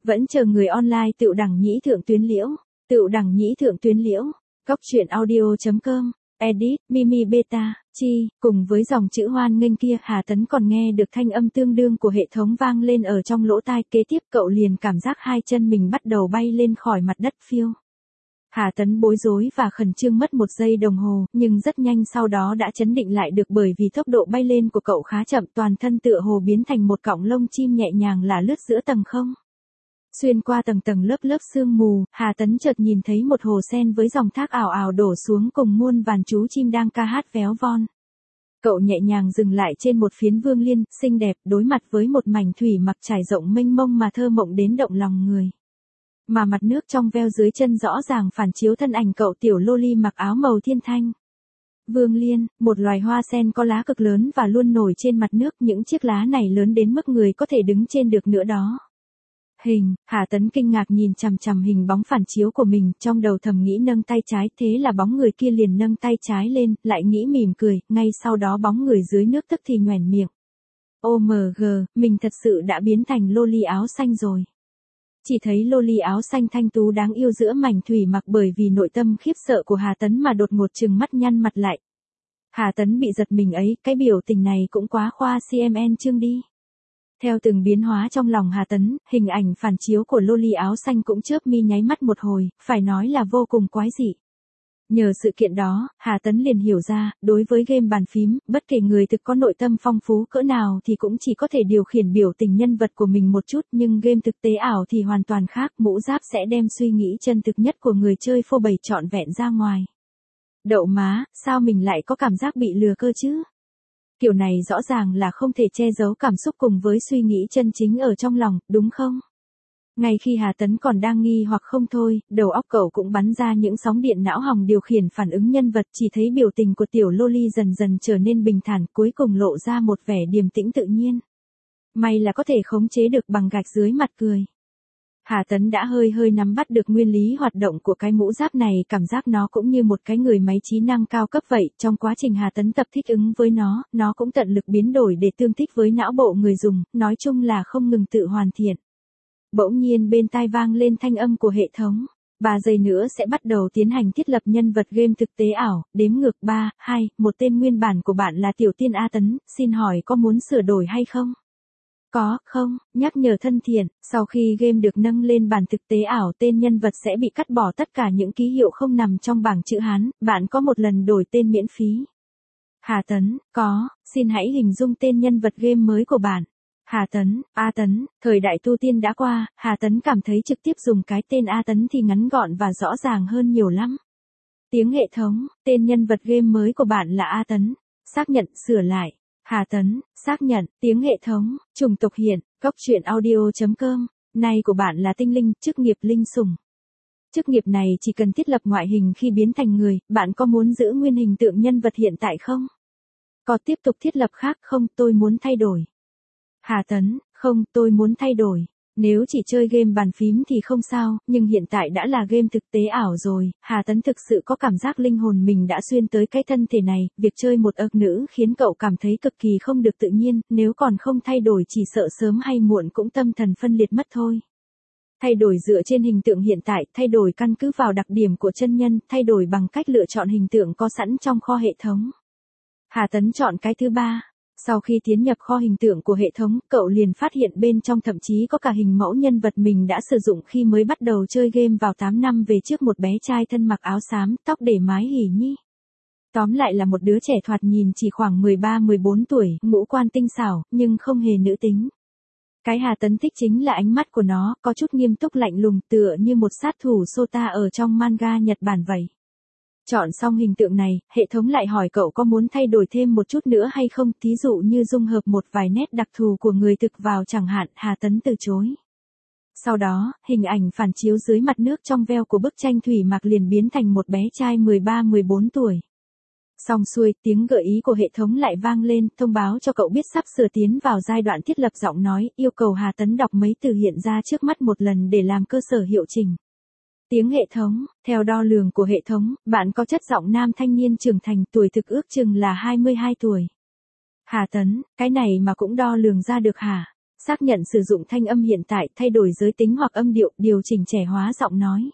Vẫn chờ người online Tựu Đẳng Nhĩ Thượng Tuyến Liễu. Tựu Đẳng Nhĩ Thượng Tuyến Liễu. Góc truyện audio.com. Edit, Mimi Beta, Chi, cùng với dòng chữ hoan nghênh kia, Hà Tấn còn nghe được thanh âm tương đương của hệ thống vang lên ở trong lỗ tai, kế tiếp cậu liền cảm giác hai chân mình bắt đầu bay lên khỏi mặt đất phiêu. Hà Tấn bối rối và khẩn trương mất 1 giây đồng hồ, nhưng rất nhanh sau đó đã trấn định lại được bởi vì tốc độ bay lên của cậu khá chậm, toàn thân tựa hồ biến thành một cọng lông chim nhẹ nhàng lả lướt giữa tầng không. Xuyên qua tầng tầng lớp lớp sương mù, Hà Tấn chợt nhìn thấy một hồ sen với dòng thác ảo ảo đổ xuống cùng muôn vàn chú chim đang ca hát véo von. Cậu nhẹ nhàng dừng lại trên một phiến vương liên, xinh đẹp, đối mặt với một mảnh thủy mặc trải rộng mênh mông mà thơ mộng đến động lòng người. Mà mặt nước trong veo dưới chân rõ ràng phản chiếu thân ảnh cậu tiểu loli mặc áo màu thiên thanh. Vương liên, một loài hoa sen có lá cực lớn và luôn nổi trên mặt nước, những chiếc lá này lớn đến mức người có thể đứng trên được nữa đó. Hà Tấn kinh ngạc nhìn chằm chằm hình bóng phản chiếu của mình, trong đầu thầm nghĩ nâng tay trái, thế là bóng người kia liền nâng tay trái lên, lại nghĩ mỉm cười, ngay sau đó bóng người dưới nước tức thì nhoẻn miệng. OMG, mình thật sự đã biến thành loli áo xanh rồi. Chỉ thấy loli áo xanh thanh tú đáng yêu giữa mảnh thủy mặc, bởi vì nội tâm khiếp sợ của Hà Tấn mà đột ngột trừng mắt nhăn mặt lại. Hà Tấn bị giật mình ấy, cái biểu tình này cũng quá khoa CMN chương đi. Theo từng biến hóa trong lòng Hà Tấn, hình ảnh phản chiếu của loli áo xanh cũng chớp mi nháy mắt một hồi, phải nói là vô cùng quái dị. Nhờ sự kiện đó, Hà Tấn liền hiểu ra, đối với game bàn phím, bất kể người thực có nội tâm phong phú cỡ nào thì cũng chỉ có thể điều khiển biểu tình nhân vật của mình một chút, nhưng game thực tế ảo thì hoàn toàn khác, mũ giáp sẽ đem suy nghĩ chân thực nhất của người chơi phô bày trọn vẹn ra ngoài. Đậu má, sao mình lại có cảm giác bị lừa cơ chứ? Kiểu này rõ ràng là không thể che giấu cảm xúc cùng với suy nghĩ chân chính ở trong lòng, đúng không? Ngay khi Hà Tấn còn đang nghi hoặc không thôi, đầu óc cậu cũng bắn ra những sóng điện não hòng điều khiển phản ứng nhân vật, chỉ thấy biểu tình của tiểu loli dần dần trở nên bình thản, cuối cùng lộ ra một vẻ điềm tĩnh tự nhiên. May là có thể khống chế được bằng gạch dưới mặt cười. Hà Tấn đã hơi nắm bắt được nguyên lý hoạt động của cái mũ giáp này, cảm giác nó cũng như một cái người máy trí năng cao cấp vậy, trong quá trình Hà Tấn tập thích ứng với nó cũng tận lực biến đổi để tương thích với não bộ người dùng, nói chung là không ngừng tự hoàn thiện. Bỗng nhiên bên tai vang lên thanh âm của hệ thống, 3 giây nữa sẽ bắt đầu tiến hành thiết lập nhân vật game thực tế ảo, đếm ngược 3, 2, 1 tên nguyên bản của bạn là Tiểu Tiên A Tấn, xin hỏi có muốn sửa đổi hay không? Có, không, nhắc nhở thân thiện, sau khi game được nâng lên bản thực tế ảo tên nhân vật sẽ bị cắt bỏ tất cả những ký hiệu không nằm trong bảng chữ Hán, bạn có một lần đổi tên miễn phí. Hà Tấn, có, xin hãy hình dung tên nhân vật game mới của bạn. Hà Tấn, A Tấn, thời đại tu tiên đã qua, Hà Tấn cảm thấy trực tiếp dùng cái tên A Tấn thì ngắn gọn và rõ ràng hơn nhiều lắm. Tiếng hệ thống, tên nhân vật game mới của bạn là A Tấn, xác nhận, sửa lại. Hà Tấn, xác nhận, tiếng hệ thống, chủng tộc hiện, góc truyện audio.com, nay của bạn là tinh linh, chức nghiệp linh sủng. Chức nghiệp này chỉ cần thiết lập ngoại hình khi biến thành người, bạn có muốn giữ nguyên hình tượng nhân vật hiện tại không? Có tiếp tục thiết lập khác không, tôi muốn thay đổi. Hà Tấn, không, tôi muốn thay đổi. Nếu chỉ chơi game bàn phím thì không sao, nhưng hiện tại đã là game thực tế ảo rồi, Hà Tấn thực sự có cảm giác linh hồn mình đã xuyên tới cái thân thể này, việc chơi một ực nữ khiến cậu cảm thấy cực kỳ không được tự nhiên, nếu còn không thay đổi chỉ sợ sớm hay muộn cũng tâm thần phân liệt mất thôi. Thay đổi dựa trên hình tượng hiện tại, thay đổi căn cứ vào đặc điểm của chân nhân, thay đổi bằng cách lựa chọn hình tượng có sẵn trong kho hệ thống. Hà Tấn chọn cái thứ 3. Sau khi tiến nhập kho hình tượng của hệ thống, cậu liền phát hiện bên trong thậm chí có cả hình mẫu nhân vật mình đã sử dụng khi mới bắt đầu chơi game vào 8 năm về trước, một bé trai thân mặc áo xám, tóc để mái hỉ nhi. Tóm lại là một đứa trẻ thoạt nhìn chỉ khoảng 13-14 tuổi, ngũ quan tinh xảo, nhưng không hề nữ tính. Cái Hà Tấn thích chính là ánh mắt của nó, có chút nghiêm túc lạnh lùng tựa như một sát thủ Sota ở trong manga Nhật Bản vậy. Chọn xong hình tượng này, hệ thống lại hỏi cậu có muốn thay đổi thêm một chút nữa hay không, thí dụ như dung hợp một vài nét đặc thù của người thực vào chẳng hạn, Hà Tấn từ chối. Sau đó, hình ảnh phản chiếu dưới mặt nước trong veo của bức tranh thủy mặc liền biến thành một bé trai 13-14 tuổi. Xong xuôi, tiếng gợi ý của hệ thống lại vang lên, thông báo cho cậu biết sắp sửa tiến vào giai đoạn thiết lập giọng nói, yêu cầu Hà Tấn đọc mấy từ hiện ra trước mắt một lần để làm cơ sở hiệu chỉnh. Tiếng hệ thống, theo đo lường của hệ thống, bạn có chất giọng nam thanh niên trưởng thành, tuổi thực ước chừng là 22 tuổi. Hà Tấn, cái này mà cũng đo lường ra được hả? Xác nhận sử dụng thanh âm hiện tại, thay đổi giới tính hoặc âm điệu, điều chỉnh trẻ hóa giọng nói.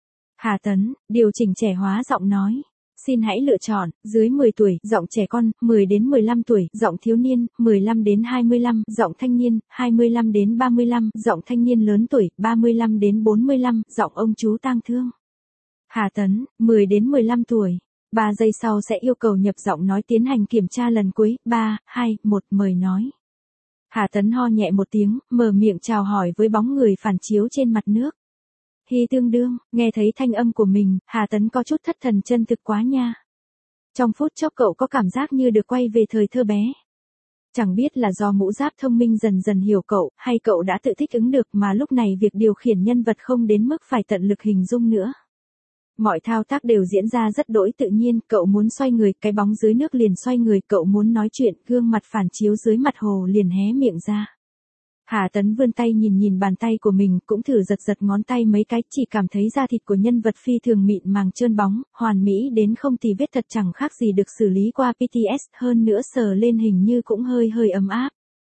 Hà Tấn, điều chỉnh trẻ hóa giọng nói. Xin hãy lựa chọn, dưới 10 tuổi, giọng trẻ con, 10 đến 15 tuổi, giọng thiếu niên, 15 đến 25, giọng thanh niên, 25 đến 35, giọng thanh niên lớn tuổi, 35 đến 45, giọng ông chú tang thương. Hà Tấn, 10 đến 15 tuổi. 3 giây sau sẽ yêu cầu nhập giọng nói tiến hành kiểm tra lần cuối, 3, 2, 1, mời nói. Hà Tấn ho nhẹ một tiếng, mở miệng chào hỏi với bóng người phản chiếu trên mặt nước. Hi tương đương, nghe thấy thanh âm của mình, Hà Tấn có chút thất thần, chân thực quá nha. Trong phút chốc cậu có cảm giác như được quay về thời thơ bé. Chẳng biết là do mũ giáp thông minh dần dần hiểu cậu, hay cậu đã tự thích ứng được mà lúc này việc điều khiển nhân vật không đến mức phải tận lực hình dung nữa. Mọi thao tác đều diễn ra rất đỗi tự nhiên, cậu muốn xoay người, cái bóng dưới nước liền xoay người, cậu muốn nói chuyện, gương mặt phản chiếu dưới mặt hồ liền hé miệng ra. Hà Tấn vươn tay nhìn bàn tay của mình, cũng thử giật ngón tay mấy cái, chỉ cảm thấy da thịt của nhân vật phi thường mịn màng trơn bóng, hoàn mỹ đến không tì vết, thật chẳng khác gì được xử lý qua PTS, hơn nữa sờ lên hình như cũng hơi ấm áp.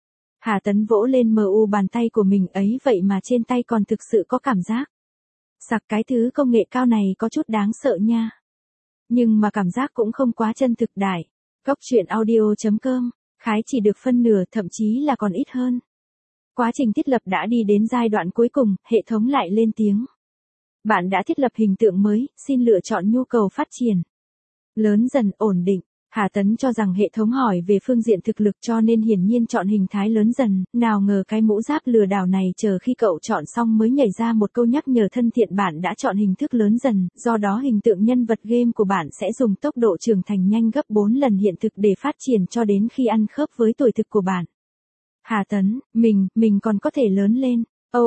Hà Tấn vỗ lên mu bàn tay của mình, ấy vậy mà trên tay còn thực sự có cảm giác. Sặc, cái thứ công nghệ cao này có chút đáng sợ nha. Nhưng mà cảm giác cũng không quá chân thực đại. Góc truyện audio.com, khái chỉ được phân nửa, thậm chí là còn ít hơn. Quá trình thiết lập đã đi đến giai đoạn cuối cùng, hệ thống lại lên tiếng. Bạn đã thiết lập hình tượng mới, xin lựa chọn nhu cầu phát triển. Lớn dần, ổn định. Hà Tấn cho rằng hệ thống hỏi về phương diện thực lực cho nên hiển nhiên chọn hình thái lớn dần, nào ngờ cái mũ giáp lừa đảo này chờ khi cậu chọn xong mới nhảy ra một câu nhắc nhở thân thiện, bạn đã chọn hình thức lớn dần, do đó hình tượng nhân vật game của bạn sẽ dùng tốc độ trưởng thành nhanh gấp 4 lần hiện thực để phát triển cho đến khi ăn khớp với tuổi thực của bạn. Hà Tấn, mình còn có thể lớn lên.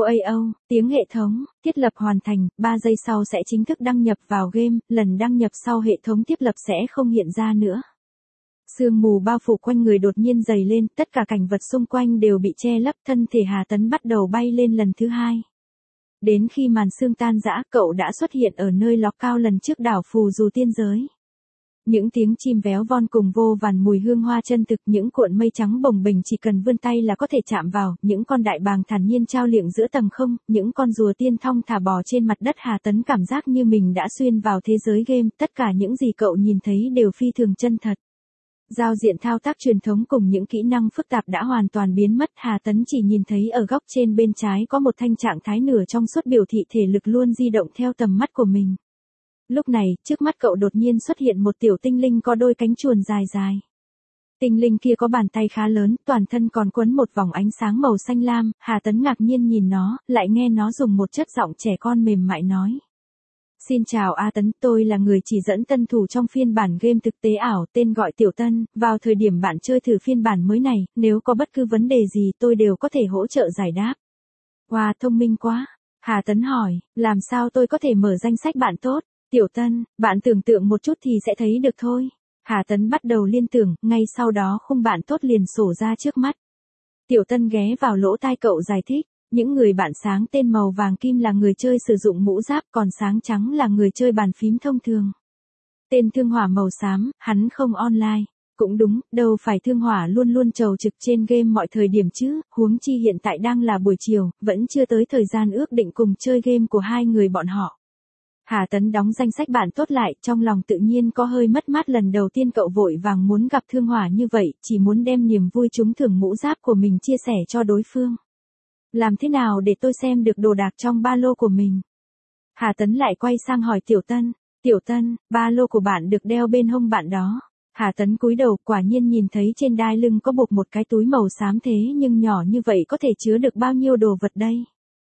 Tiếng hệ thống, thiết lập hoàn thành, 3 giây sau sẽ chính thức đăng nhập vào game, lần đăng nhập sau hệ thống thiết lập sẽ không hiện ra nữa. Sương mù bao phủ quanh người đột nhiên dày lên, tất cả cảnh vật xung quanh đều bị che lấp, thân thể Hà Tấn bắt đầu bay lên lần thứ 2. Đến khi màn sương tan rã, cậu đã xuất hiện ở nơi ló cao lần trước đảo phù du tiên giới. Những tiếng chim véo von cùng vô vàn mùi hương hoa chân thực, những cuộn mây trắng bồng bềnh chỉ cần vươn tay là có thể chạm vào, những con đại bàng thản nhiên trao liệng giữa tầng không, những con rùa tiên thong thả bò trên mặt đất. Hà Tấn cảm giác như mình đã xuyên vào thế giới game, tất cả những gì cậu nhìn thấy đều phi thường chân thật. Giao diện thao tác truyền thống cùng những kỹ năng phức tạp đã hoàn toàn biến mất, Hà Tấn chỉ nhìn thấy ở góc trên bên trái có một thanh trạng thái nửa trong suốt biểu thị thể lực luôn di động theo tầm mắt của mình. Lúc này, trước mắt cậu đột nhiên xuất hiện một tiểu tinh linh có đôi cánh chuồn dài dài. Tinh linh kia có bàn tay khá lớn, toàn thân còn quấn một vòng ánh sáng màu xanh lam, Hà Tấn ngạc nhiên nhìn nó, lại nghe nó dùng một chất giọng trẻ con mềm mại nói. Xin chào A Tấn, tôi là người chỉ dẫn tân thủ trong phiên bản game thực tế ảo, tên gọi Tiểu Tân, vào thời điểm bạn chơi thử phiên bản mới này, nếu có bất cứ vấn đề gì tôi đều có thể hỗ trợ giải đáp. Wow, thông minh quá. Hà Tấn hỏi, làm sao tôi có thể mở danh sách bạn tốt? Tiểu Tân, bạn tưởng tượng một chút thì sẽ thấy được thôi. Hà Tấn bắt đầu liên tưởng, ngay sau đó khung bạn tốt liền sổ ra trước mắt. Tiểu Tân ghé vào lỗ tai cậu giải thích. Những người bạn sáng tên màu vàng kim là người chơi sử dụng mũ giáp, còn sáng trắng là người chơi bàn phím thông thường. Tên Thương Hỏa màu xám, hắn không online. Cũng đúng, đâu phải Thương Hỏa luôn luôn trầu trực trên game mọi thời điểm chứ, huống chi hiện tại đang là buổi chiều, vẫn chưa tới thời gian ước định cùng chơi game của hai người bọn họ. Hà Tấn đóng danh sách bạn tốt lại, trong lòng tự nhiên có hơi mất mát, lần đầu tiên cậu vội vàng muốn gặp Thương Hỏa như vậy, chỉ muốn đem niềm vui trúng thưởng mũ giáp của mình chia sẻ cho đối phương. Làm thế nào để tôi xem được đồ đạc trong ba lô của mình? Hà Tấn lại quay sang hỏi Tiểu Tân. Tiểu Tân, ba lô của bạn được đeo bên hông bạn đó. Hà Tấn cúi đầu, quả nhiên nhìn thấy trên đai lưng có buộc một cái túi màu xám, thế nhưng nhỏ như vậy có thể chứa được bao nhiêu đồ vật đây?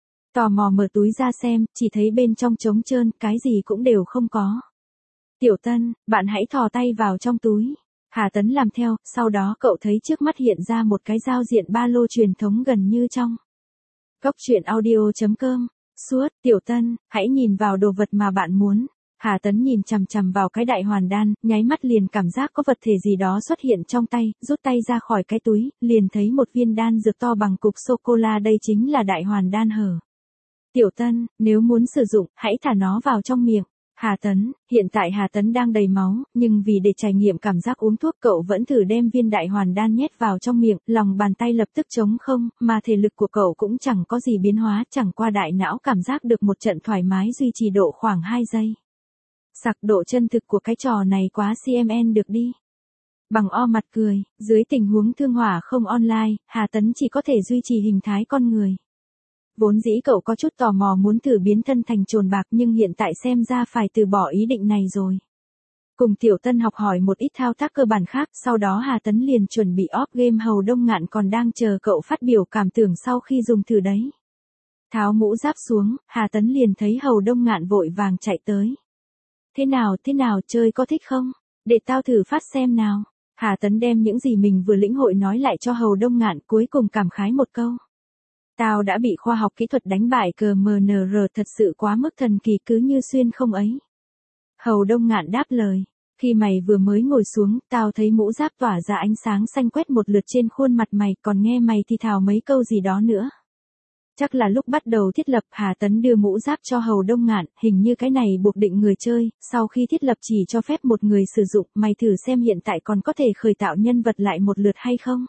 Tò mò mở túi ra xem, chỉ thấy bên trong trống trơn, cái gì cũng đều không có. Tiểu Tân, bạn hãy thò tay vào trong túi. Hà Tấn làm theo, sau đó cậu thấy trước mắt hiện ra một cái giao diện ba lô truyền thống gần như trong. Góc truyện audio.com, suốt, Tiểu Tân, hãy nhìn vào đồ vật mà bạn muốn. Hà Tấn nhìn chằm chằm vào cái đại hoàn đan, nháy mắt liền cảm giác có vật thể gì đó xuất hiện trong tay, rút tay ra khỏi cái túi, liền thấy một viên đan dược to bằng cục sô-cô-la, đây chính là đại hoàn đan hở. Tiểu Tân, nếu muốn sử dụng, hãy thả nó vào trong miệng. Hà Tấn, hiện tại Hà Tấn đang đầy máu, nhưng vì để trải nghiệm cảm giác uống thuốc cậu vẫn thử đem viên đại hoàn đan nhét vào trong miệng, lòng bàn tay lập tức trống không, mà thể lực của cậu cũng chẳng có gì biến hóa, chẳng qua đại não cảm giác được một trận thoải mái duy trì độ khoảng 2 giây. Sặc, độ chân thực của cái trò này quá CMN được đi. Bằng o mặt cười, dưới tình huống thương hỏa không online, Hà Tấn chỉ có thể duy trì hình thái con người. Vốn dĩ cậu có chút tò mò muốn thử biến thân thành trồn bạc nhưng hiện tại xem ra phải từ bỏ ý định này rồi. Cùng Tiểu Tân học hỏi một ít thao tác cơ bản khác, sau đó Hà Tấn liền chuẩn bị off game. Hầu Đông Ngạn còn đang chờ cậu phát biểu cảm tưởng sau khi dùng thử đấy. Tháo mũ giáp xuống, Hà Tấn liền thấy Hầu Đông Ngạn vội vàng chạy tới. Thế nào, chơi có thích không? Để tao thử phát xem nào. Hà Tấn đem những gì mình vừa lĩnh hội nói lại cho Hầu Đông Ngạn, cuối cùng cảm khái một câu. Tao đã bị khoa học kỹ thuật đánh bại CMNR, thật sự quá mức thần kỳ, cứ như xuyên không ấy. Hầu Đông Ngạn đáp lời. Khi mày vừa mới ngồi xuống, tao thấy mũ giáp tỏa ra ánh sáng xanh quét một lượt trên khuôn mặt mày, còn nghe mày thì thào mấy câu gì đó nữa. Chắc là lúc bắt đầu thiết lập. Hà Tấn đưa mũ giáp cho Hầu Đông Ngạn, hình như cái này buộc định người chơi, sau khi thiết lập chỉ cho phép một người sử dụng, mày thử xem hiện tại còn có thể khởi tạo nhân vật lại một lượt hay không.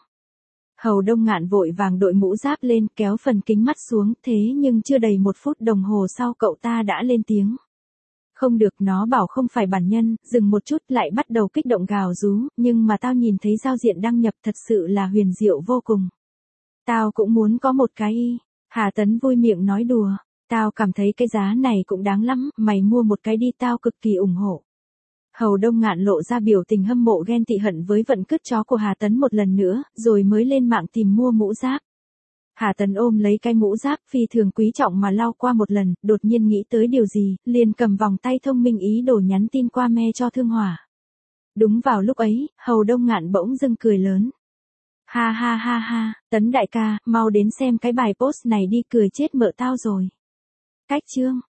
Hầu Đông Ngạn vội vàng đội mũ giáp lên, kéo phần kính mắt xuống, thế nhưng chưa đầy 1 phút đồng hồ sau cậu ta đã lên tiếng. Không được, nó bảo không phải bản nhân, dừng một chút lại bắt đầu kích động gào rú, nhưng mà tao nhìn thấy giao diện đăng nhập thật sự là huyền diệu vô cùng. Tao cũng muốn có một cái y. Hà Tấn vui miệng nói đùa, tao cảm thấy cái giá này cũng đáng lắm, mày mua một cái đi, tao cực kỳ ủng hộ. Hầu Đông Ngạn lộ ra biểu tình hâm mộ ghen tị hận với vận cứt chó của Hà Tấn một lần nữa, rồi mới lên mạng tìm mua mũ giáp. Hà Tấn ôm lấy cái mũ giáp phi thường quý trọng mà lau qua một lần, đột nhiên nghĩ tới điều gì, liền cầm vòng tay thông minh ý đồ nhắn tin qua me cho Thương Hỏa. Đúng vào lúc ấy, Hầu Đông Ngạn bỗng dưng cười lớn. Ha ha ha ha, Tấn đại ca, mau đến xem cái bài post này đi, cười chết mợ tao rồi. Cách chương.